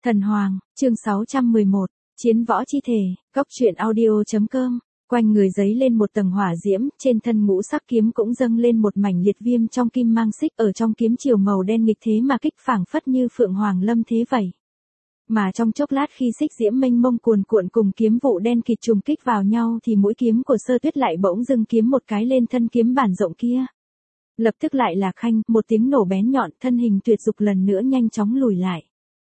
Thần Hoàng, chương 611, Chiến võ chi thể, góc truyện audio.com. Quanh người giấy lên một tầng hỏa diễm, trên thân ngũ sắc kiếm cũng dâng lên một mảnh liệt viêm trong kim mang xích, ở trong kiếm chiều màu đen nghịch thế mà kích phảng phất như phượng hoàng lâm thế vậy. Mà trong chốc lát khi xích diễm mênh mông cuồn cuộn cùng kiếm vụ đen kịt trùng kích vào nhau thì mũi kiếm của Sơ Tuyết lại bỗng dưng kiếm một cái lên thân kiếm bản rộng kia. Lập tức lại là khanh, một tiếng nổ bén nhọn, thân hình tuyệt dục lần nữa nhanh chóng lùi lại.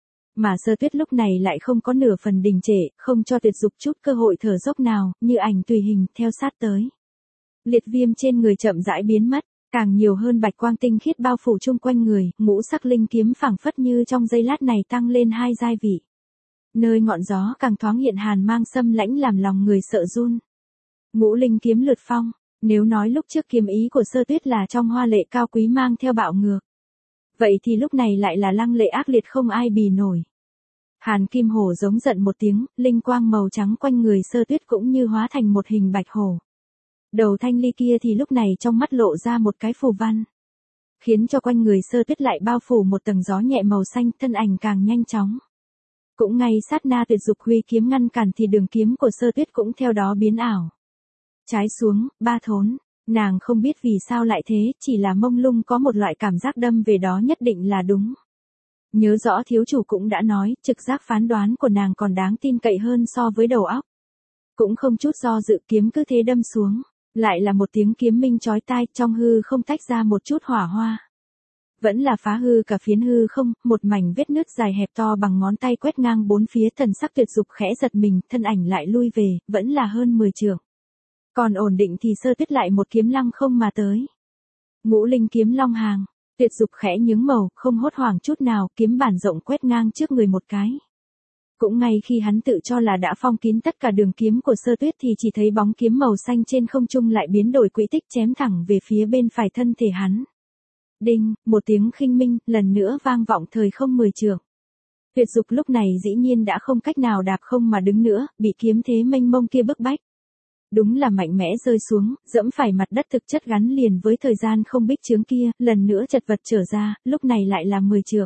Mà Sơ Tuyết lúc này lại không có nửa phần đình trệ, không cho tuyệt dục chút cơ hội thở dốc nào, như ảnh tùy hình, theo sát tới. Liệt viêm trên người chậm rãi biến mất, càng nhiều hơn bạch quang tinh khiết bao phủ chung quanh người, ngũ sắc linh kiếm phảng phất như trong giây lát này tăng lên 2 giai vị. Nơi ngọn gió càng thoáng hiện hàn mang xâm lãnh làm lòng người sợ run. Ngũ linh kiếm lượt phong, nếu nói lúc trước kiếm ý của Sơ Tuyết là trong hoa lệ cao quý mang theo bạo ngược, vậy thì lúc này lại là lăng lệ ác liệt không ai bì nổi. Hàn Kim Hổ giống giận một tiếng, linh quang màu trắng quanh người Sơ Tuyết cũng như hóa thành một hình bạch hổ. Đầu thanh ly kia thì lúc này trong mắt lộ ra một cái phù văn, khiến cho quanh người Sơ Tuyết lại bao phủ một tầng gió nhẹ màu xanh, thân ảnh càng nhanh chóng. Cũng ngay sát na tuyệt dục huy kiếm ngăn cản thì đường kiếm của Sơ Tuyết cũng theo đó biến ảo. Trái xuống, ba thốn. Nàng không biết vì sao lại thế, chỉ là mông lung có một loại cảm giác đâm về đó nhất định là đúng. Nhớ rõ thiếu chủ cũng đã nói, trực giác phán đoán của nàng còn đáng tin cậy hơn so với đầu óc. Cũng không chút do dự, kiếm cứ thế đâm xuống, lại là một tiếng kiếm minh chói tai, trong hư không tách ra một chút hỏa hoa. Vẫn là phá hư cả phiến hư không, một mảnh vết nứt dài hẹp to bằng ngón tay quét ngang bốn phía, thần sắc tuyệt dục khẽ giật mình, thân ảnh lại lui về, vẫn là hơn 10 trượng. Còn ổn định thì Sơ Tuyết lại một kiếm lăng không mà tới. Ngũ linh kiếm long hàng, tuyệt dục khẽ nhướng màu, không hốt hoảng chút nào, kiếm bản rộng quét ngang trước người một cái. Cũng ngay khi hắn tự cho là đã phong kín tất cả đường kiếm của Sơ Tuyết thì chỉ thấy bóng kiếm màu xanh trên không trung lại biến đổi quỹ tích chém thẳng về phía bên phải thân thể hắn. Đinh, một tiếng khinh minh, lần nữa vang vọng thời không 10 trượng. Tuyệt dục lúc này dĩ nhiên đã không cách nào đạp không mà đứng nữa, bị kiếm thế mênh mông kia bức bách. Đúng là mạnh mẽ rơi xuống, dẫm phải mặt đất thực chất gắn liền với thời gian không bích chướng kia, lần nữa chật vật trở ra, lúc này lại là 10 trượng.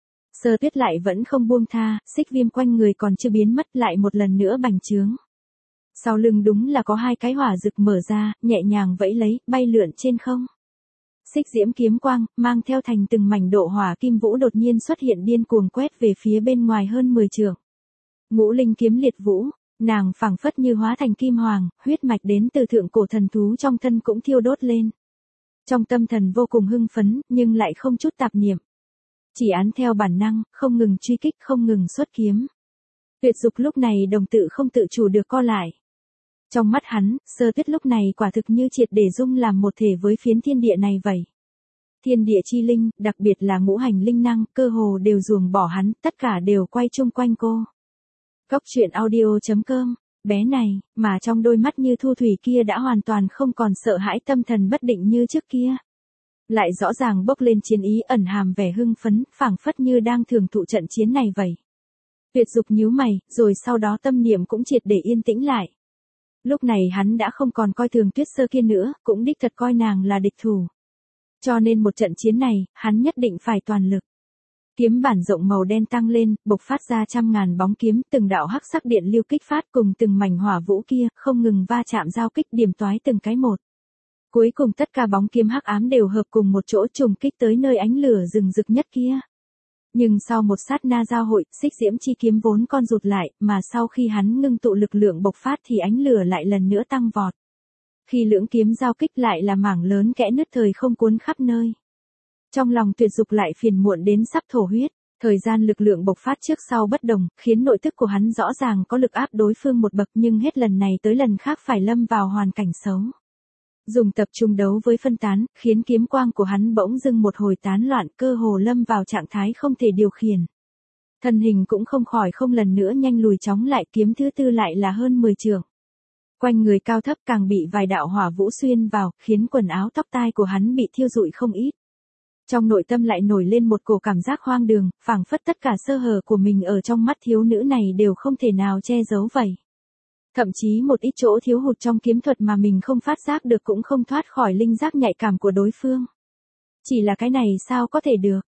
Sơ Tuyết lại vẫn không buông tha, xích viêm quanh người còn chưa biến mất, lại một lần nữa bành trướng. Sau lưng đúng là có hai cái hỏa rực mở ra, nhẹ nhàng vẫy lấy, bay lượn trên không. Xích diễm kiếm quang, mang theo thành từng mảnh độ hỏa kim vũ đột nhiên xuất hiện điên cuồng quét về phía bên ngoài hơn 10 trượng. Ngũ linh kiếm liệt vũ. Nàng phảng phất như hóa thành kim hoàng, huyết mạch đến từ thượng cổ thần thú trong thân cũng thiêu đốt lên. Trong tâm thần vô cùng hưng phấn, nhưng lại không chút tạp niệm. Chỉ án theo bản năng, không ngừng truy kích, không ngừng xuất kiếm. Tuyệt dục lúc này đồng tự không tự chủ được co lại. Trong mắt hắn, Sơ Tuyết lúc này quả thực như triệt để dung làm một thể với phiến thiên địa này vậy. Thiên địa chi linh, đặc biệt là ngũ hành linh năng, cơ hồ đều ruồng bỏ hắn, tất cả đều quay chung quanh cô. Góc truyện audio.com, bé này, mà trong đôi mắt như thu thủy kia đã hoàn toàn không còn sợ hãi, tâm thần bất định như trước kia. Lại rõ ràng bốc lên chiến ý, ẩn hàm vẻ hưng phấn, phảng phất như đang thưởng thụ trận chiến này vậy. Tuyệt dục nhíu mày, rồi sau đó tâm niệm cũng triệt để yên tĩnh lại. Lúc này hắn đã không còn coi thường Tuyết Sơ kia nữa, cũng đích thật coi nàng là địch thủ. Cho nên một trận chiến này, hắn nhất định phải toàn lực. Kiếm bản rộng màu đen tăng lên, bộc phát ra trăm ngàn bóng kiếm, từng đạo hắc sắc điện lưu kích phát cùng từng mảnh hỏa vũ kia, không ngừng va chạm giao kích điểm toái từng cái một. Cuối cùng tất cả bóng kiếm hắc ám đều hợp cùng một chỗ trùng kích tới nơi ánh lửa rừng rực nhất kia. Nhưng sau một sát na giao hội, xích diễm chi kiếm vốn con rụt lại, mà sau khi hắn ngưng tụ lực lượng bộc phát thì ánh lửa lại lần nữa tăng vọt. Khi lưỡng kiếm giao kích lại là mảng lớn kẽ nứt thời không cuốn khắp nơi. Trong lòng tuyệt dục lại phiền muộn đến sắp thổ huyết, thời gian lực lượng bộc phát trước sau bất đồng, khiến nội thức của hắn rõ ràng có lực áp đối phương một bậc, nhưng hết lần này tới lần khác phải lâm vào hoàn cảnh xấu. Dùng tập trung đấu với phân tán, khiến kiếm quang của hắn bỗng dưng một hồi tán loạn, cơ hồ lâm vào trạng thái không thể điều khiển. Thân hình cũng không khỏi không lần nữa nhanh lùi chóng lại, kiếm thứ tư lại là hơn 10 trượng. Quanh người cao thấp càng bị vài đạo hỏa vũ xuyên vào, khiến quần áo tóc tai của hắn bị thiêu rụi không ít. Trong nội tâm lại nổi lên một cổ cảm giác hoang đường, phảng phất tất cả sơ hở của mình ở trong mắt thiếu nữ này đều không thể nào che giấu vậy. Thậm chí một ít chỗ thiếu hụt trong kiếm thuật mà mình không phát giác được cũng không thoát khỏi linh giác nhạy cảm của đối phương. Chỉ là cái này sao có thể được,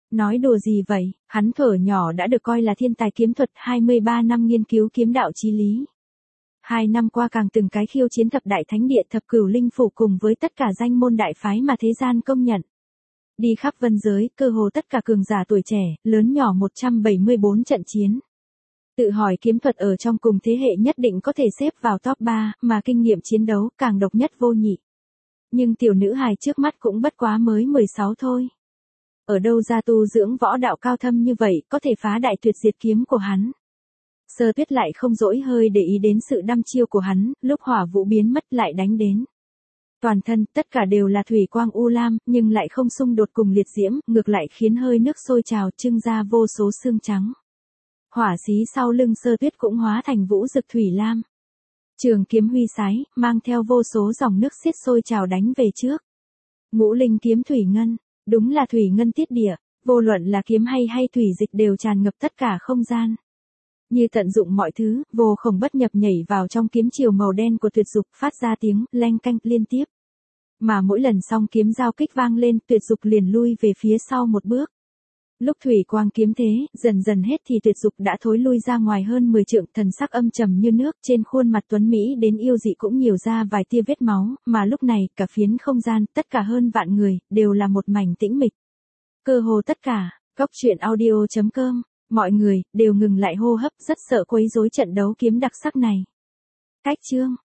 Nói đùa gì vậy, hắn thuở nhỏ đã được coi là thiên tài kiếm thuật, 23 năm nghiên cứu kiếm đạo chí lý. 2 năm qua càng từng cái khiêu chiến thập đại thánh địa, thập cửu linh phủ cùng với tất cả danh môn đại phái mà thế gian công nhận. Đi khắp vân giới, cơ hồ tất cả cường giả tuổi trẻ, lớn nhỏ 174 trận chiến. Tự hỏi kiếm thuật ở trong cùng thế hệ nhất định có thể xếp vào top 3, mà kinh nghiệm chiến đấu càng độc nhất vô nhị. Nhưng tiểu nữ hài trước mắt cũng bất quá mới 16 thôi. Ở đâu ra tu dưỡng võ đạo cao thâm như vậy, có thể phá đại tuyệt diệt kiếm của hắn. Sơ Tuyết lại không dỗi hơi để ý đến sự đăm chiêu của hắn, lúc hỏa vũ biến mất lại đánh đến. Toàn thân, tất cả đều là thủy quang u lam, nhưng lại không xung đột cùng liệt diễm, ngược lại khiến hơi nước sôi trào trưng ra vô số xương trắng. Hỏa xí sau lưng Sơ Tuyết cũng hóa thành vũ rực thủy lam. Trường kiếm huy sái, mang theo vô số dòng nước xiết sôi trào đánh về trước. Ngũ linh kiếm thủy ngân, đúng là thủy ngân tiết địa, vô luận là kiếm hay thủy dịch đều tràn ngập tất cả không gian. Như tận dụng mọi thứ, vô khổng bất nhập nhảy vào trong kiếm chiều màu đen của tuyệt dục, phát ra tiếng leng canh liên tiếp. Mà mỗi lần song kiếm giao kích vang lên, tuyệt dục liền lui về phía sau một bước. Lúc thủy quang kiếm thế, dần dần hết thì tuyệt dục đã thối lui ra ngoài hơn 10 trượng, thần sắc âm trầm như nước, trên khuôn mặt tuấn Mỹ đến yêu dị cũng nhiều ra vài tia vết máu, mà lúc này, cả phiến không gian, tất cả hơn vạn người, đều là một mảnh tĩnh mịch. Cơ hồ tất cả, Góc Truyện Audio.com, mọi người, đều ngừng lại hô hấp, rất sợ quấy rối trận đấu kiếm đặc sắc này. Cách chương.